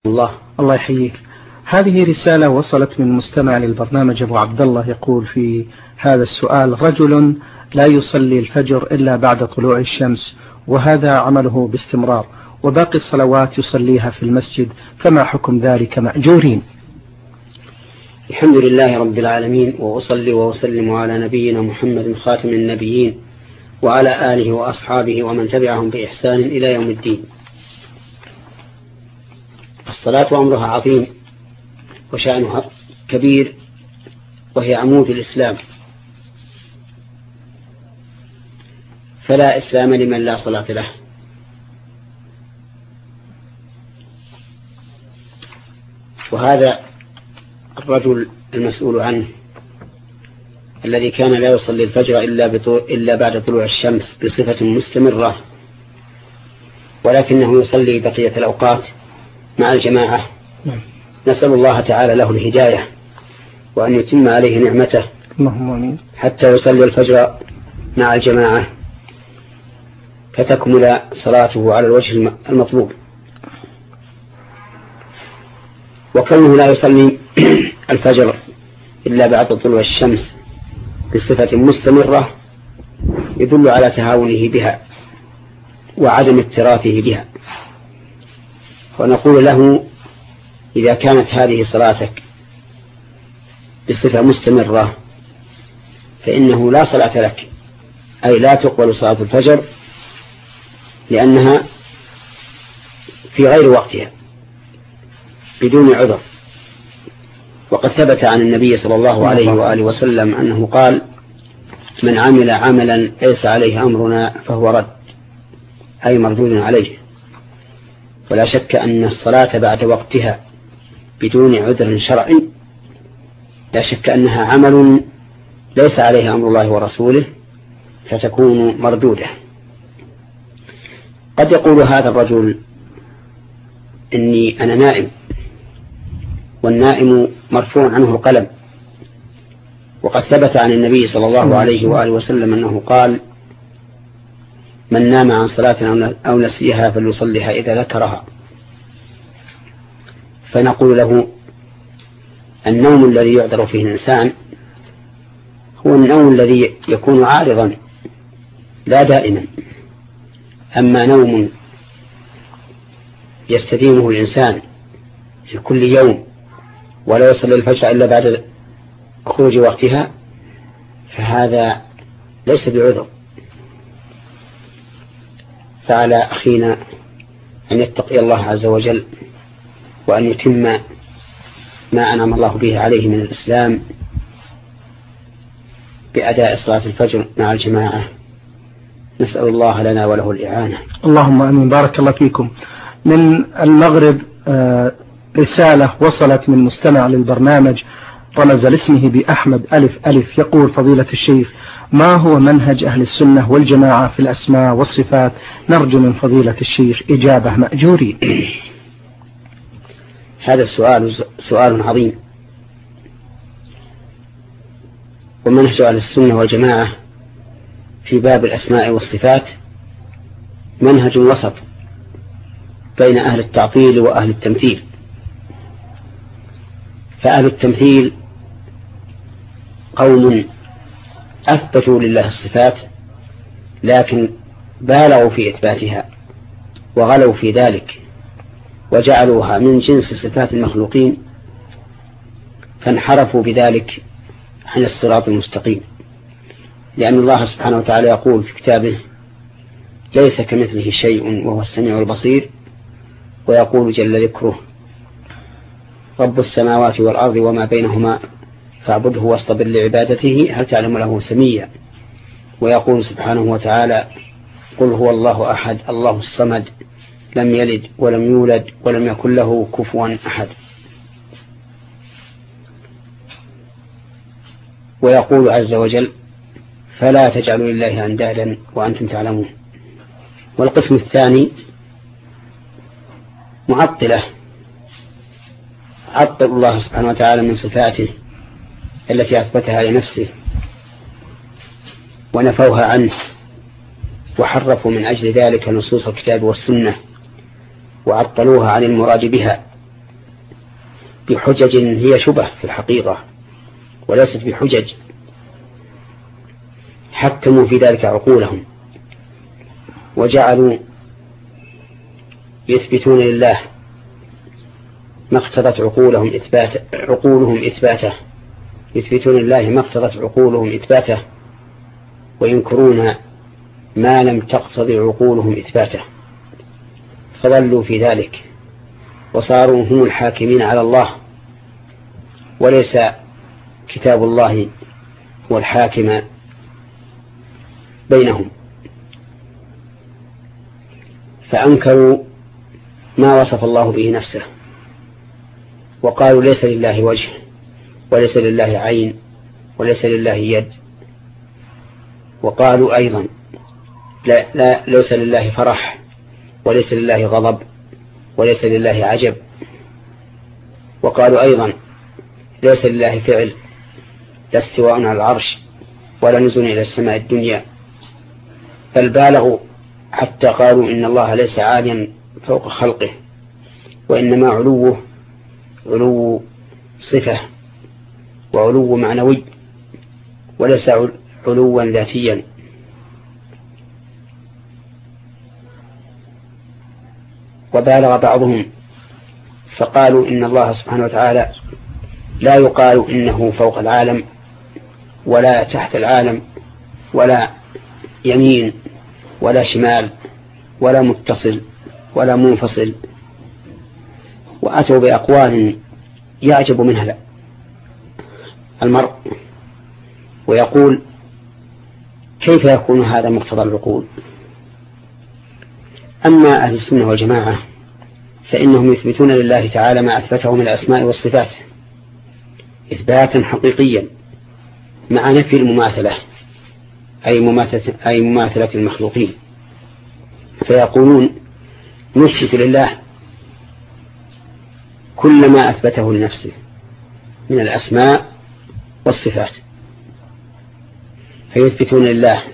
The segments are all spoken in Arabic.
الله يحييك. هذه رسالة وصلت من مستمع للبرنامج أبو عبد الله، يقول في هذا السؤال: رجل لا يصلي الفجر إلا بعد طلوع الشمس، وهذا عمله باستمرار، وباقي الصلوات يصليها في المسجد، فما حكم ذلك مأجورين؟ الحمد لله رب العالمين، وأصلي وأسلم على نبينا محمد خاتم النبيين وعلى آله وأصحابه ومن تبعهم بإحسان إلى يوم الدين. الصلاة أمرها عظيم وشأنها كبير، وهي عمود الإسلام، فلا إسلام لمن لا صلاة له. وهذا الرجل المسؤول عنه الذي كان لا يصلي الفجر إلا بعد طلوع الشمس بصفة مستمرة، ولكنه يصلي بقية الأوقات مع الجماعة، نسأل الله تعالى له الهداية وأن يتم عليه نعمته حتى يصلي الفجر مع الجماعة فتكمل صلاته على الوجه المطلوب. وكونه لا يصلي الفجر إلا بعد طلوع الشمس بصفة مستمرة يدل على تهاونه بها وعدم اكتراثه بها. ونقول له: إذا كانت هذه صلاتك بصفة مستمرة فإنه لا صلاة لك، أي لا تقبل صلاة الفجر لأنها في غير وقتها بدون عذر. وقد ثبت عن النبي صلى الله عليه وآله وسلم أنه قال: من عمل عملا ليس عليه أمرنا فهو رد، أي مردود عليه. ولا شك أن الصلاة بعد وقتها بدون عذر شرعي لا شك أنها عمل ليس عليه أمر الله ورسوله، فتكون مردودة. قد يقول هذا الرجل: أنا نائم، والنائم مرفوع عنه القلم. وقد ثبت عن النبي صلى الله عليه وآله وسلم أنه قال: من نام عن صلاة أو نسيها فليصليها إذا ذكرها. فنقول له: النوم الذي يعذر فيه الإنسان هو النوم الذي يكون عارضا لا دائما. أما نوم يستديمه الإنسان في كل يوم ولا يصلي الفجر إلا بعد خروج وقتها فهذا ليس بعذر. فعلى أخينا أن يتقي الله عز وجل وأن يتم ما أنعم الله به عليه من الإسلام بأداء صلاة الفجر مع الجماعة. نسأل الله لنا وله الإعانة. اللهم آمين. بارك الله فيكم. من المغرب رسالة وصلت من مستمع للبرنامج رمز لاسمه بأحمد ألف ألف، يقول: فضيلة الشيخ، ما هو منهج أهل السنة والجماعة في الأسماء والصفات؟ نرجو من فضيلة الشيخ إجابة مأجورين. هذا السؤال سؤال عظيم. ومنهج أهل السنة والجماعة في باب الأسماء والصفات منهج وسط بين أهل التعطيل وأهل التمثيل. فأهل التمثيل قوم أثبتوا لله الصفات لكن بالغوا في إثباتها وغلوا في ذلك وجعلوها من جنس صفات المخلوقين، فانحرفوا بذلك عن الصراط المستقيم. لأن الله سبحانه وتعالى يقول في كتابه: ليس كمثله شيء وهو السميع البصير. ويقول جل ذكره: رب السماوات والأرض وما بينهما فاعبده واصطبر لعبادته هل تعلم له سميا. ويقول سبحانه وتعالى: قل هو الله أحد الله الصمد لم يلد ولم يولد ولم يكن له كفوا أحد. ويقول عز وجل: فلا تجعلوا لله أندادا وأنتم تعلمون. والقسم الثاني معطلة، عطل الله سبحانه وتعالى من صفاته التي أثبتها لنفسه ونفوها عنه، وحرفوا من أجل ذلك نصوص الكتاب والسنة وعطلوها عن المراد بها بحجج هي شبه في الحقيقة وليست بحجج، حكموا في ذلك عقولهم وجعلوا يثبتون لله ما اقتضت عقولهم إثباته، يثبتون لله ما اقتضت عقولهم إثباته، وينكرون ما لم تقتضي عقولهم إثباته، فضلوا في ذلك وصاروا هم الحاكمين على الله، وليس كتاب الله هو الحاكم بينهم. فأنكروا ما وصف الله به نفسه، وقالوا ليس لله وجه وليس لله عين وليس لله يد، وقالوا أيضا لا ليس لله فرح وليس لله غضب وليس لله عجب، وقالوا أيضا ليس لله فعل، لا استواء على العرش ولا نزول إلى السماء الدنيا، بل بالغوا حتى قالوا إن الله ليس عاليا فوق خلقه، وإنما علوه علو صفة وعلو معنوي وليس علوا ذاتيا. وبالغ بعضهم فقالوا إن الله سبحانه وتعالى لا يقال إنه فوق العالم ولا تحت العالم ولا يمين ولا شمال ولا متصل ولا منفصل، وأتوا بأقوال يعجب منها المرء ويقول كيف يكون هذا مقتضى العقول؟ أما أهل السنة والجماعة فإنهم يثبتون لله تعالى ما أثبته من الأسماء والصفات إثباتا حقيقيا مع نفي المماثلة أي مماثلة المخلوقين، فيقولون نثبت لله كل ما أثبته لنفسه من الأسماء والصفات، فيثبتون لله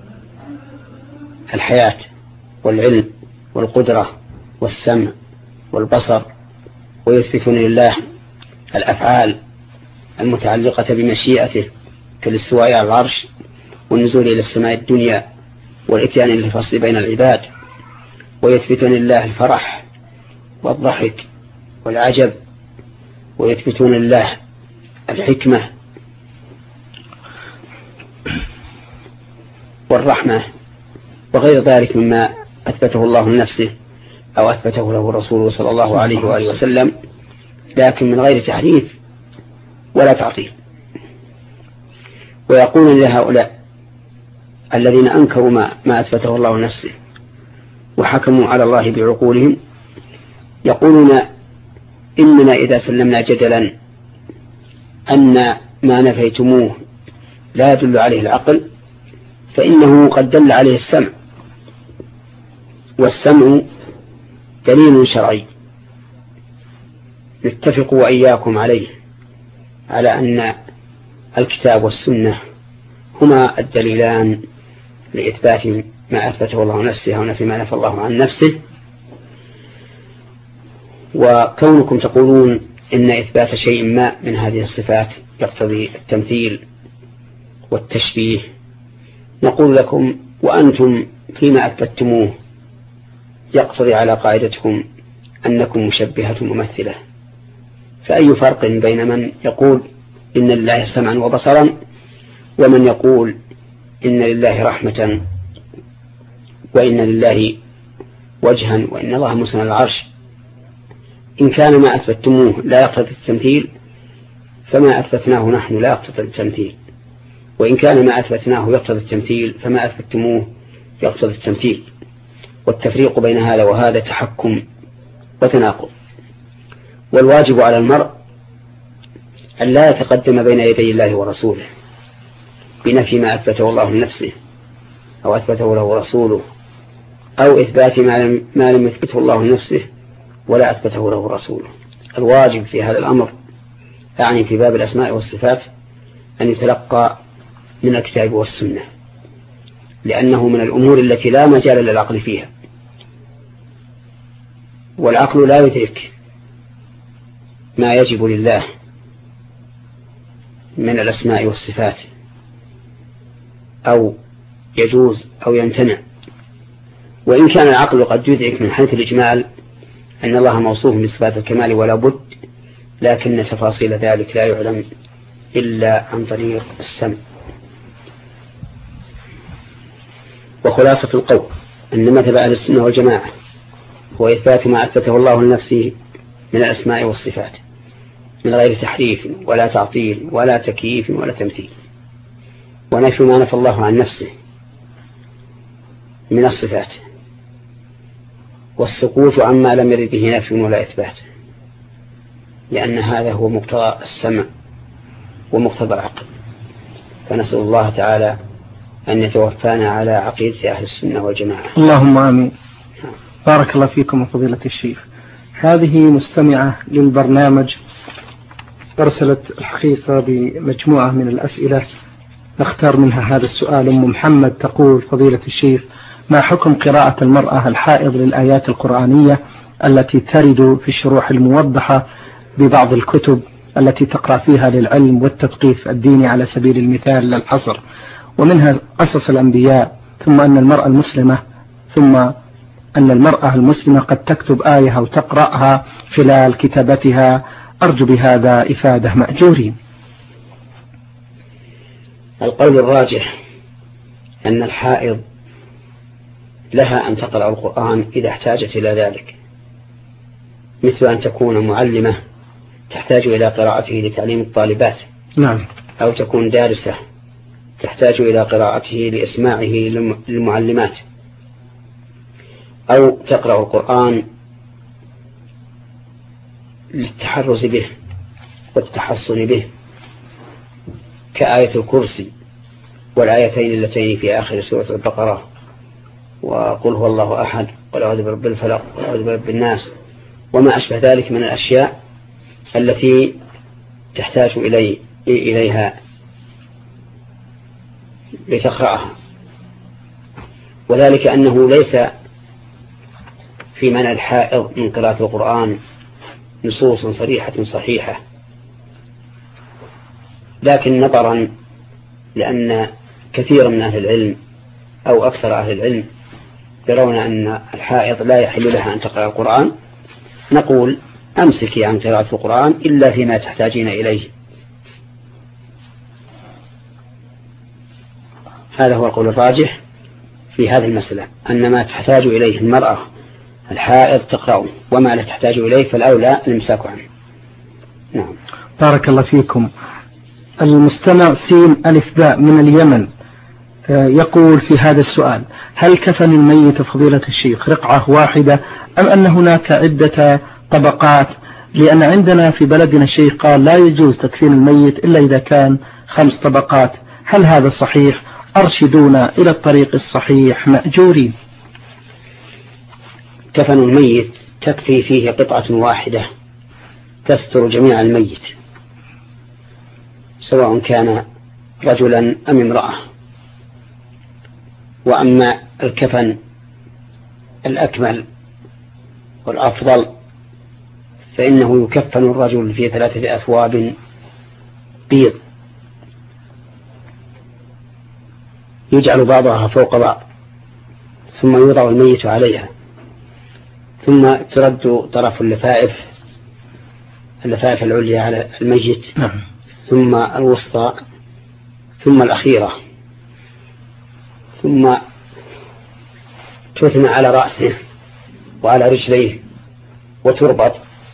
الحياة والعلم والقدرة والسمع والبصر، ويثبتون لله الأفعال المتعلقة بمشيئته كالاستواء على العرش والنزول إلى السماء الدنيا والإتيان للفصل بين العباد، ويثبتون لله الفرح والضحك والعجب، ويثبتون لله الحكمة والرحمة وغير ذلك مما أثبته الله لنفسه أو أثبته له رسوله صلى الله عليه وآله وسلم، لكن من غير تحريف ولا تعطيل. ويقول لهؤلاء الذين أنكروا ما أثبته الله لنفسه وحكموا على الله بعقولهم، يقولون إننا إذا سلمنا جدلا أن ما نفيتموه لا يدل عليه العقل فإنه قد دل عليه السمع، والسمع دليل شرعي نتفق وإياكم عليه على أن الكتاب والسنة هما الدليلان لإثبات ما أثبته الله نفسه ونفي ما نفى الله عن نفسه. وكونكم تقولون إن إثبات شيء ما من هذه الصفات يقتضي التمثيل والتشبيه، نقول لكم وأنتم فيما أثبتموه يقتضي على قاعدتكم أنكم مشبهة ممثلة، فأي فرق بين من يقول إن لله سمعا وبصرا ومن يقول إن لله رحمة وإن لله وجها وإن الله مسند العرش؟ إن كان ما أثبتموه لا يقتضي التمثيل فما أثبتناه نحن لا يقتضي التمثيل، وإن كان ما أثبتناه يقتضي التمثيل فما أثبتموه يقتضي التمثيل، والتفريق بين هذا وهذا تحكم وتناقض. والواجب على المرء أن لا يتقدم بين يدي الله ورسوله بنفي ما أثبته الله لنفسه أو أثبته له رسوله أو إثبات ما لم يثبته الله لنفسه ولا أثبته له رسوله. الواجب في هذا الأمر يعني في باب الأسماء والصفات أن يتلقى من الكتاب والسنة، لأنه من الأمور التي لا مجال للعقل فيها، والعقل لا يدرك ما يجب لله من الأسماء والصفات أو يجوز أو يمتنع. وإن كان العقل قد يدرك من حيث الإجمال أن الله موصوف بصفات الكمال ولا بد، لكن تفاصيل ذلك لا يعلم إلا عن طريق السمع. وخلاصة القول أن مذهب أهل السنة والجماعة هو إثبات ما أثبته الله لنفسه من الأسماء والصفات من غير تحريف ولا تعطيل ولا تكييف ولا تمثيل، ونفي ما نفى الله عن نفسه من الصفات، والسكوت عما لم يرد به نفي ولا إثبات، لأن هذا هو مقتضى السمع ومقتضى العقل. فنسأل الله تعالى أن يتوفانا على عقيدة أهل السنة والجماعة. اللهم آمين. بارك الله فيكم فضيلة الشيخ. هذه مستمعة للبرنامج أرسلت الحقيقة بمجموعة من الأسئلة، نختار منها هذا السؤال. أم محمد تقول: فضيلة الشيخ، ما حكم قراءة المرأة الحائض للآيات القرآنية التي ترد في الشروح الموضحة ببعض الكتب التي تقرأ فيها للعلم والتثقيف الديني على سبيل المثال لا الحصر، ومنها قصص الأنبياء، ثم أن المرأة المسلمة قد تكتب آية أو تقرأها خلال كتابتها، أرجو بهذا إفادة مأجورين. القول الراجح أن الحائض لها أن تقرأ القرآن إذا احتاجت إلى ذلك، مثل أن تكون معلمة تحتاج إلى قراءته لتعليم الطالبات، نعم، أو تكون دارسة تحتاج إلى قراءته لإسماعه للمعلمات، أو تقرأ القرآن للتحرز به والتحصن به، كآية الكرسي والآيتين اللتين في آخر سورة البقرة، وقل هو الله أحد، قل أعوذ برب الفلق، قل أعوذ برب الناس، وما أشبه ذلك من الأشياء التي تحتاج إليها لتقرأها. وذلك أنه ليس في منع الحائض من قراءة القرآن نصوص صريحة صحيحة، لكن نظرا لأن كثيرا من أهل العلم أو أكثر أهل العلم يرون أن الحائض لا يحل لها أن تقرأ القرآن، نقول أمسكي عن قراءة القرآن إلا فيما تحتاجين إليه. هذا هو القول الراجح في هذه المسألة، أن ما تحتاج إليه المرأة الحائض تقرأه، وما لا تحتاج إليه فالأولى الإمساك عنه. نعم. بارك الله فيكم. المستمع سين ألف باء من اليمن يقول في هذا السؤال: هل كفن الميت فضيلة الشيخ رقعة واحدة أم أن هناك عدة طبقات؟ لأن عندنا في بلدنا الشيخ قال لا يجوز تكفين الميت إلا إذا كان 5 طبقات، هل هذا صحيح؟ أرشدونا إلى الطريق الصحيح مأجورين. كفن الميت تكفي فيه قطعة واحدة تستر جميع الميت، سواء كان رجلا أم امرأة. وأما الكفن الأكمل والأفضل فإنه يكفن الرجل في 3 أثواب بيض يجعل بعضها فوق بعض، ثم يوضع الميت عليها، ثم ترد طرف اللفائف العليا على الميت، ثم الوسطى، ثم الأخيرة، ثم تثنى على رأسه وعلى رجليه وتربط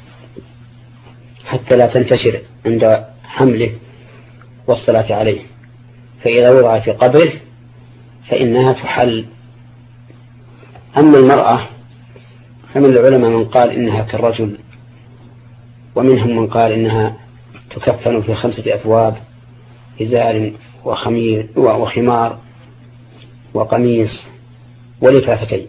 حتى لا تنتشر عند حمله والصلاة عليه، فإذا وضع في قبره فإنها تحل. أما المرأة فمن العلماء من قال إنها كالرجل، ومنهم من قال إنها تكفن في 5 أثواب: إزار وخمار وقميص ولفافتين،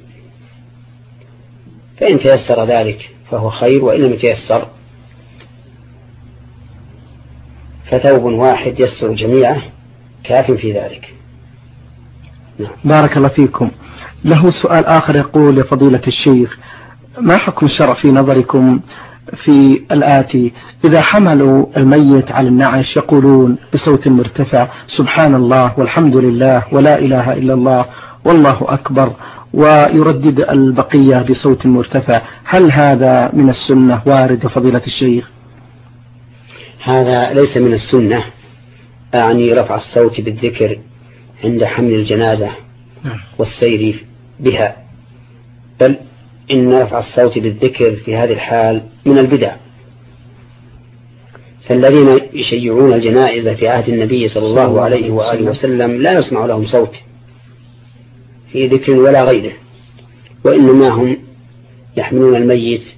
فإن تيسر ذلك فهو خير، وإن لم يتيسر فثوب واحد يستر جميعه كاف في ذلك. نعم. بارك الله فيكم. له سؤال آخر يقول: يا فضيلة الشيخ، ما حكم الشرع في نظركم في الآتي: إذا حملوا الميت على النعش يقولون بصوت مرتفع: سبحان الله والحمد لله ولا إله إلا الله والله أكبر، ويردد البقية بصوت مرتفع. هل هذا من السنة وارد فضيلة الشيخ؟ هذا ليس من السنة، أعني رفع الصوت بالذكر عند حمل الجنازة والسير بها، بل إن رفع الصوت بالذكر في هذه الحال من البدع. فالذين يشيعون الجنائز في عهد النبي صلى الله عليه وآله وسلم لا يسمع لهم صوت في ذكر ولا غيره، وإنما هم يحملون الميت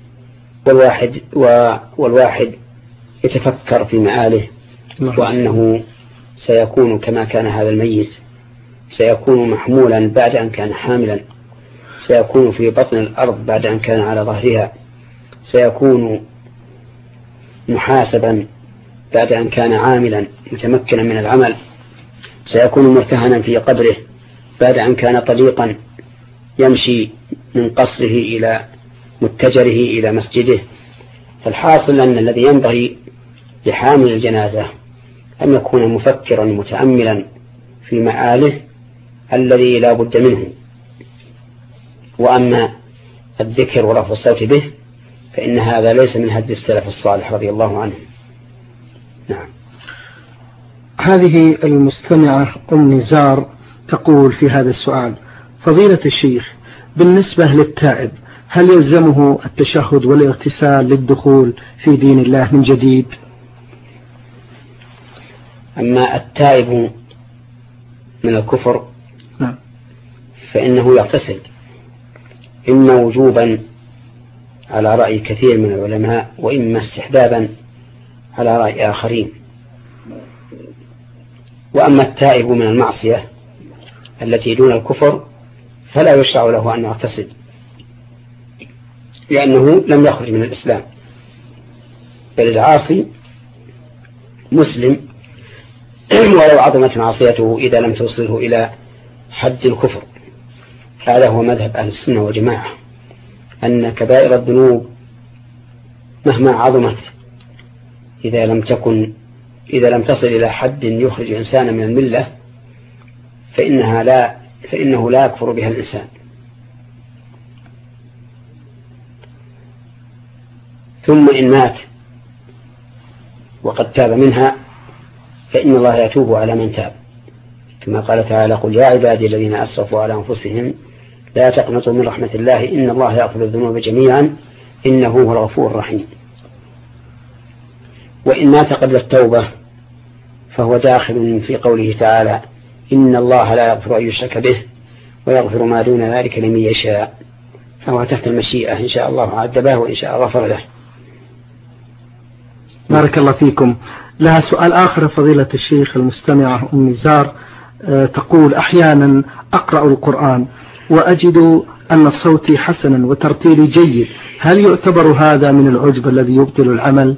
والواحد يتفكر في مآله، وأنه سيكون كما كان هذا الميت، سيكون محمولا بعد أن كان حاملا، سيكون في بطن الأرض بعد أن كان على ظهرها، سيكون محاسبا بعد أن كان عاملا متمكنا من العمل، سيكون مرتهنا في قبره بعد أن كان طليقا يمشي من قصره إلى متجره إلى مسجده. فالحاصل أن الذي ينبغي لحامل الجنازة أن يكون مفكرا متأملا في مآله الذي لا بد منه. وأما الذكر ورفع الصوت به فإن هذا ليس من هدي السلف الصالح رضي الله عنه. نعم. هذه المستمعة أم نزار تقول في هذا السؤال: فضيلة الشيخ، بالنسبة للتائب هل يلزمه التشهد والاغتسال للدخول في دين الله من جديد؟ أما التائب من الكفر فإنه يغتسل، إما وجوبا على رأي كثير من العلماء، وإما استحبابا على رأي آخرين. وأما التائب من المعصية التي دون الكفر فلا يشرع له أن يغتسل، لأنه لم يخرج من الإسلام، بل العاصي مسلم ولو عظمت معصيته إذا لم توصله إلى حد الكفر. هذا هو مذهب أهل السنة والجماعة، أن كبائر الذنوب مهما عظمت إذا لم تصل إلى حد يخرج إنسانا من الملة فإنه لا يكفر بها الإنسان. ثم إن مات وقد تاب منها فإن الله يتوب على من تاب، كما قال تعالى: قل يا عبادي الذين أسرفوا على أنفسهم لا تقنطوا من رحمة الله إن الله يغفر الذنوب جميعا إنه هو الغفور الرحيم. وإن مات قبل التوبة فهو داخل في قوله تعالى: إن الله لا يغفر أن يشرك به ويغفر ما دون ذلك لمن يشاء، فهو تحت المشيئة، إن شاء الله عذبه وإن شاء غفر له. بارك الله فيكم. لها سؤال آخر فضيلة الشيخ المستمعة أم نزار تقول: أحيانا أقرأ القرآن وأجد أن صوتي حسنا وترتيلي جيد، هل يعتبر هذا من العجب الذي يبطل العمل؟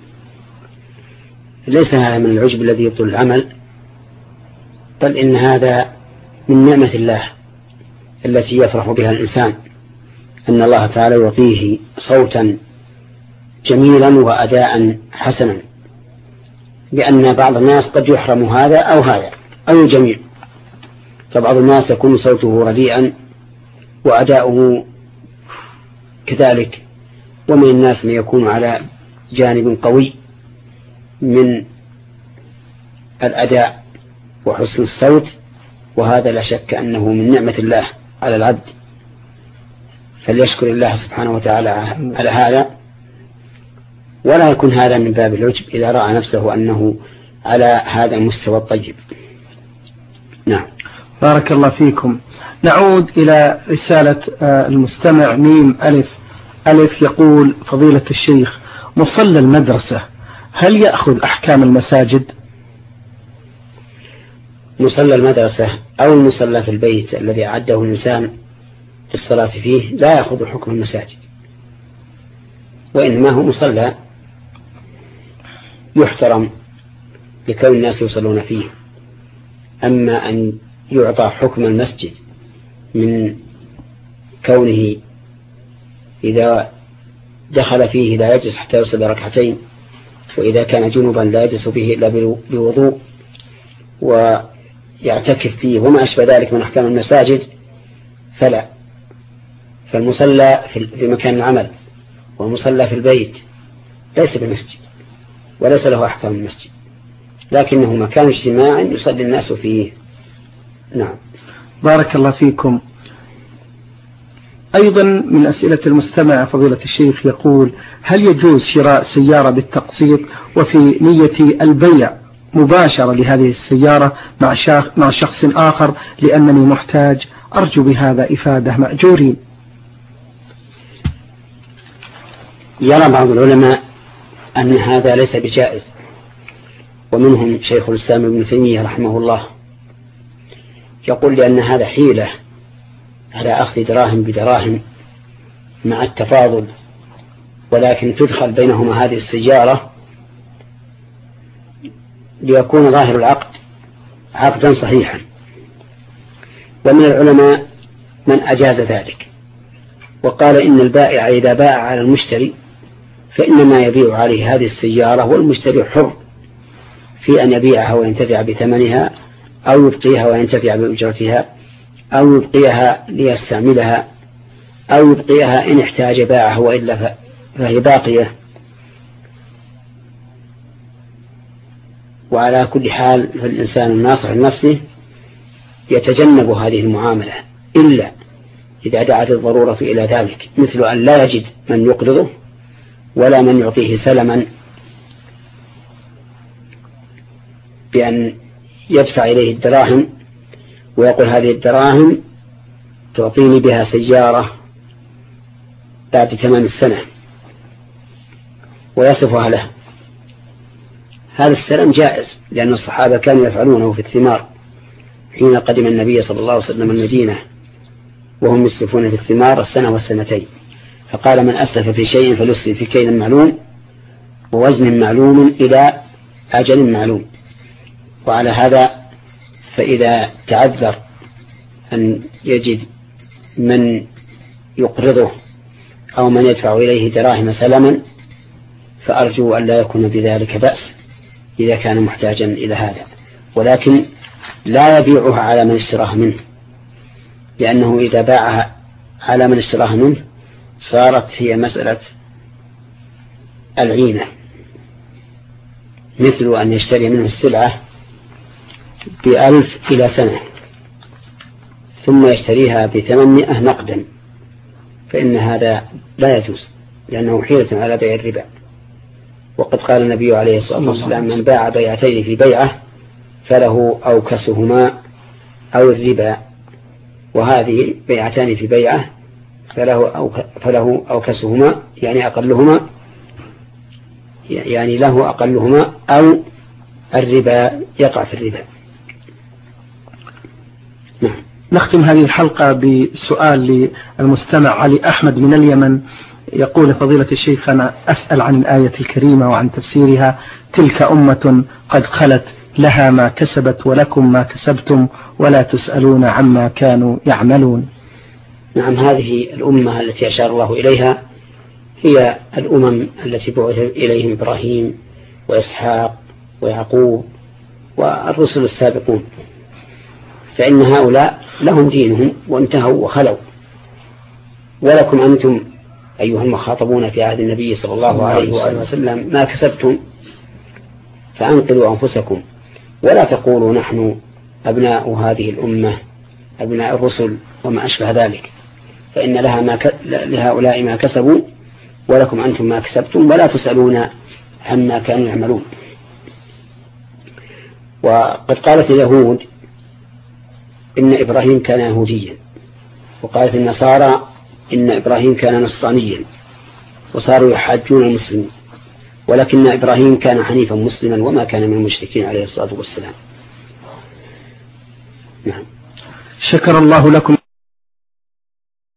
ليس هذا من العجب الذي يبطل العمل، بل إن هذا من نعمة الله التي يفرح بها الإنسان، أن الله تعالى يعطيه صوتا جميلا وأداء حسنا، لأن بعض الناس قد يحرم هذا أو هذا أو الجميع. فبعض الناس يكون صوته رديئا وأداؤه كذلك، ومن الناس من يكون على جانب قوي من الأداء وحسن الصوت، وهذا لا شك أنه من نعمة الله على العبد، فليشكر الله سبحانه وتعالى على هذا، ولا يكون هذا من باب العجب إذا رأى نفسه أنه على هذا المستوى الطيب. نعم. بارك الله فيكم. نعود إلى رسالة المستمع ميم ألف ألف يقول: فضيلة الشيخ، مصلى المدرسة هل يأخذ أحكام المساجد؟ مصلى المدرسة أو المصلى في البيت الذي أعده الإنسان في الصلاة فيه لا يأخذ حكم المساجد، وإنما هو مصلى يحترم لكون الناس يصلون فيه. أما أن يعطى حكم المسجد من كونه إذا دخل فيه لا يجلس حتى يصلي ركعتين، وإذا كان جنبا لا يجلس فيه إلا بوضوء، ويعتكف فيه وما أشبه ذلك من أحكام المساجد فلا. فالمصلى في مكان العمل والمصلى في البيت ليس بمسجد وليس له أحكام المسجد، لكنه مكان اجتماع يصلي الناس فيه. نعم. بارك الله فيكم. أيضا من أسئلة المستمع فضيلة الشيخ يقول: هل يجوز شراء سيارة بالتقسيط وفي نية البيع مباشرة لهذه السيارة مع شخص آخر لأنني محتاج، أرجو بهذا إفادة مأجورين؟ يرى بعض العلماء أن هذا ليس بجائز، ومنهم شيخ الإسلام ابن تيمية رحمه الله، يقول لأن هذا حيلة على أخذ دراهم بدراهم مع التفاضل، ولكن تدخل بينهما هذه السيارة ليكون ظاهر العقد عقدا صحيحا. ومن العلماء من أجاز ذلك وقال إن البائع إذا باع على المشتري فإنما يبيع عليه هذه السيارة، والمشتري حر في أن يبيعها وينتفع بثمنها أو يبقيها وينتفع بأجرتها أو يبقيها ليستعملها أو يبقيها إن احتاج باعه، وإلا فهي باقية. وعلى كل حال فالإنسان الناصح لنفسه يتجنب هذه المعاملة إلا إذا دعت الضرورة إلى ذلك، مثل أن لا يجد من يقرضه ولا من يعطيه سلما بأن يدفع إليه الدراهم ويقول هذه الدراهم تعطيني بها سيارة بعد تمام السنة ويصفها له. هذا السلام جائز، لأن الصحابة كانوا يفعلونه في الثمار حين قدم النبي صلى الله عليه وسلم المدينة، وهم يسلفون في الثمار السنة والسنتين، فقال من أسلف في شيء فليسلف في كيل معلوم ووزن معلوم إلى أجل معلوم. وعلى هذا فإذا تعذر أن يجد من يقرضه أو من يدفع إليه دراهم سلما فأرجو أن لا يكون بذلك بأس إذا كان محتاجا إلى هذا، ولكن لا يبيعها على من اشتراها منه، لأنه إذا باعها على من اشتراها منه صارت هي مسألة العينة، مثل أن يشتري منه السلعة ب1,000 إلى سنة ثم يشتريها ب800 نقدا، فإن هذا لا يجوز لأنه حيلة على بيع الربا. وقد قال النبي عليه الصلاة والسلام من باع بيعتين في بيعة فله أوكسهما أو الربا، وهذه بيعتان في بيعة فله أوكسهما يعني أقلهما، يعني له أقلهما أو الربا يقع في الربا. نعم. نختم هذه الحلقة بسؤال للمستمع علي أحمد من اليمن، يقول فضيلة الشيخ: أنا أسأل عن الآية الكريمة وعن تفسيرها: تلك أمة قد خلت لها ما كسبت ولكم ما كسبتم ولا تسألون عما كانوا يعملون. نعم، هذه الأمة التي أشار الله إليها هي الأمم التي بعث إليهم إبراهيم وإسحاق ويعقوب والرسل السابقون، فإن هؤلاء لهم دينهم وانتهوا وخلوا، ولكم أنتم أيها المخاطبون في عهد النبي صلى الله عليه وسلم ما كسبتم فأنقذوا أنفسكم، ولا تقولوا نحن أبناء هذه الأمة أبناء الرسل وما أشبه ذلك، فإن لهؤلاء ما كسبوا ولكم أنتم ما كسبتم ولا تسألون عما كانوا يعملون. وقد قالت اليهود إن إبراهيم كان يهوديا، وقالت النصارى إن إبراهيم كان نصرانيا، وصاروا يحاجون المسلمين، ولكن إبراهيم كان حنيفا مسلما وما كان من المشركين عليه الصلاة والسلام. نعم. شكر الله لكم.